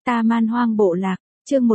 Ta Man Hoang Bộ Lạc, chương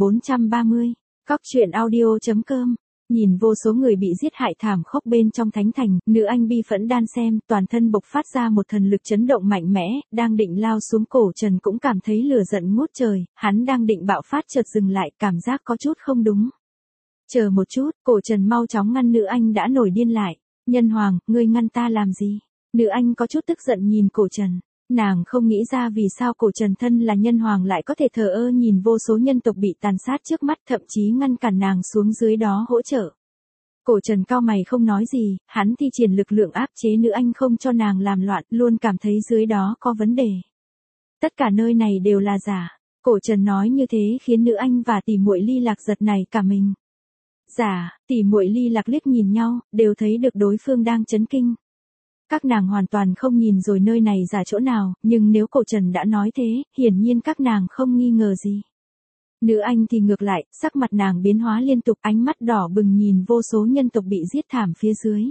1430, Cóc truyện audio.com. Nhìn vô số người bị giết hại thảm khốc bên trong thánh thành, nữ anh bi phẫn đan xem, toàn thân bộc phát ra một thần lực chấn động mạnh mẽ, đang định lao xuống. Cổ Trần cũng cảm thấy lửa giận ngút trời, hắn đang định bạo phát chợt dừng lại, cảm giác có chút không đúng. Chờ một chút, Cổ Trần mau chóng ngăn nữ anh đã nổi điên lại. Nhân Hoàng, ngươi ngăn ta làm gì? Nữ anh có chút tức giận nhìn Cổ Trần. Nàng không nghĩ ra vì sao Cổ Trần thân là nhân hoàng lại có thể thờ ơ nhìn vô số nhân tộc bị tàn sát trước mắt, thậm chí ngăn cản nàng xuống dưới đó hỗ trợ. Cổ Trần cau mày không nói gì, hắn thi triển lực lượng áp chế nữ anh không cho nàng làm loạn, luôn cảm thấy dưới đó có vấn đề. Tất cả nơi này đều là giả. Cổ Trần nói như thế khiến nữ anh và tỷ muội Ly Lạc giật nảy cả mình. Giả, tỷ muội Ly Lạc liếc nhìn nhau, đều thấy được đối phương đang chấn kinh. Các nàng hoàn toàn không nhìn rồi nơi này giả chỗ nào, nhưng nếu Cổ Trần đã nói thế, hiển nhiên các nàng không nghi ngờ gì. Nữ anh thì ngược lại, sắc mặt nàng biến hóa liên tục, ánh mắt đỏ bừng nhìn vô số nhân tộc bị giết thảm phía dưới.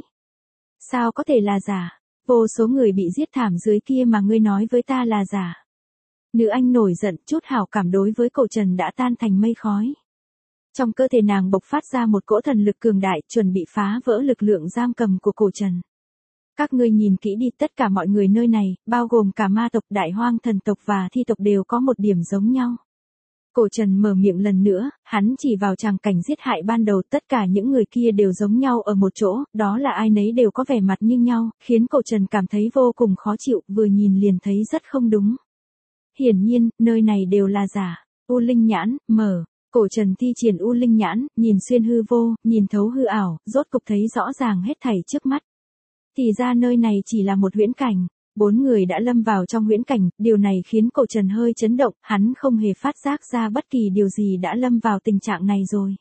Sao có thể là giả? Vô số người bị giết thảm dưới kia mà ngươi nói với ta là giả. Nữ anh nổi giận, chút hảo cảm đối với Cổ Trần đã tan thành mây khói. Trong cơ thể nàng bộc phát ra một cỗ thần lực cường đại, chuẩn bị phá vỡ lực lượng giam cầm của Cổ Trần. Các ngươi nhìn kỹ đi, tất cả mọi người nơi này, bao gồm cả ma tộc, đại hoang thần tộc và thi tộc đều có một điểm giống nhau. Cổ Trần mở miệng lần nữa, hắn chỉ vào tràng cảnh giết hại ban đầu, tất cả những người kia đều giống nhau ở một chỗ, đó là ai nấy đều có vẻ mặt như nhau, khiến Cổ Trần cảm thấy vô cùng khó chịu, vừa nhìn liền thấy rất không đúng. Hiển nhiên, nơi này đều là giả. U Linh Nhãn, mở. Cổ Trần thi triển U Linh Nhãn, nhìn xuyên hư vô, nhìn thấu hư ảo, rốt cục thấy rõ ràng hết thảy trước mắt. Thì ra nơi này chỉ là một huyễn cảnh. 4 người đã lâm vào trong huyễn cảnh, điều này khiến Cổ Trần hơi chấn động, hắn không hề phát giác ra bất kỳ điều gì đã lâm vào tình trạng này rồi.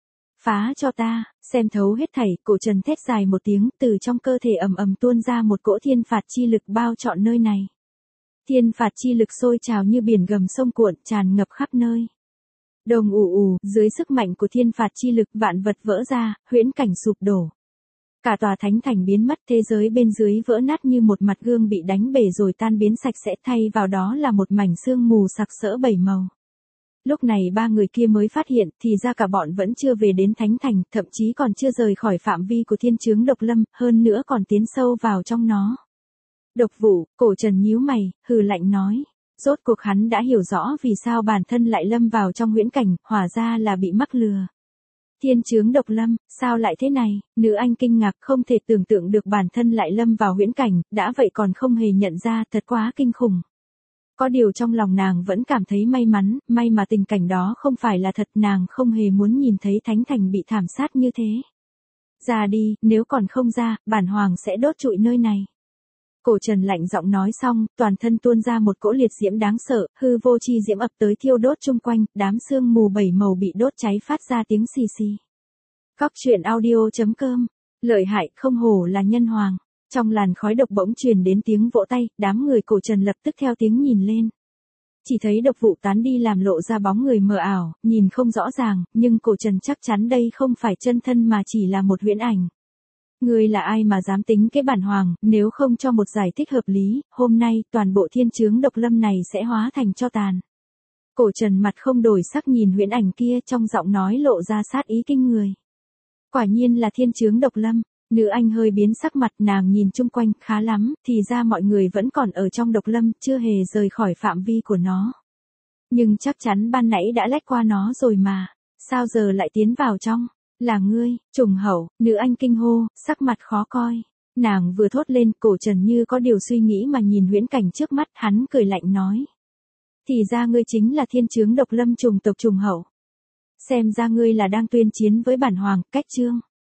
Phá cho ta, xem thấu hết thảy, Cổ Trần thét dài một tiếng, từ trong cơ thể ầm ầm tuôn ra một cỗ thiên phạt chi lực bao trọn nơi này. Thiên phạt chi lực sôi trào như biển gầm sông cuộn, tràn ngập khắp nơi. Đồng ù ù, dưới sức mạnh của thiên phạt chi lực vạn vật vỡ ra, huyễn cảnh sụp đổ. Cả tòa thánh thành biến mất, thế giới bên dưới vỡ nát như một mặt gương bị đánh bể rồi tan biến sạch sẽ, thay vào đó là một mảnh sương mù sặc sỡ 7 màu. Lúc này 3 người kia mới phát hiện, thì ra cả bọn vẫn chưa về đến thánh thành, thậm chí còn chưa rời khỏi phạm vi của thiên chướng độc lâm, hơn nữa còn tiến sâu vào trong nó. Độc Vụ, Cổ Trần nhíu mày, hừ lạnh nói. Rốt cuộc hắn đã hiểu rõ vì sao bản thân lại lâm vào trong huyễn cảnh, hóa ra là bị mắc lừa. Thiên chướng độc lâm, sao lại thế này? Nữ anh kinh ngạc, không thể tưởng tượng được bản thân lại lâm vào huyễn cảnh, đã vậy còn không hề nhận ra, thật quá kinh khủng. Có điều trong lòng nàng vẫn cảm thấy may mắn, may mà tình cảnh đó không phải là thật, nàng không hề muốn nhìn thấy thánh thành bị thảm sát như thế. Ra đi, nếu còn không ra, bản hoàng sẽ đốt trụi nơi này. Cổ Trần lạnh giọng nói xong, toàn thân tuôn ra một cỗ liệt diễm đáng sợ, hư vô chi diễm ập tới thiêu đốt chung quanh, đám sương mù 7 màu bị đốt cháy phát ra tiếng xì xì. Cóc truyện audio.com, lợi hại, không hổ là nhân hoàng. Trong làn khói độc bỗng truyền đến tiếng vỗ tay, đám người Cổ Trần lập tức theo tiếng nhìn lên. Chỉ thấy Độc Vụ tán đi làm lộ ra bóng người mờ ảo, nhìn không rõ ràng, nhưng Cổ Trần chắc chắn đây không phải chân thân mà chỉ là một huyễn ảnh. Ngươi là ai mà dám tính cái bản hoàng, nếu không cho một giải thích hợp lý, hôm nay toàn bộ thiên chướng độc lâm này sẽ hóa thành tro tàn. Cổ Trần mặt không đổi sắc nhìn huyễn ảnh kia, trong giọng nói lộ ra sát ý kinh người. Quả nhiên là thiên chướng độc lâm. Nữ anh hơi biến sắc mặt, nàng nhìn chung quanh, khá lắm, thì ra mọi người vẫn còn ở trong độc lâm, chưa hề rời khỏi phạm vi của nó. Nhưng chắc chắn ban nãy đã lách qua nó rồi mà, sao giờ lại tiến vào trong? Là ngươi, trùng hậu, nữ anh kinh hô, sắc mặt khó coi. Nàng vừa thốt lên, Cổ Trần như có điều suy nghĩ mà nhìn huyễn cảnh trước mắt, hắn cười lạnh nói. Thì ra ngươi chính là thiên chướng độc lâm trùng tộc trùng hậu. Xem ra ngươi là đang tuyên chiến với bản hoàng, cách chương.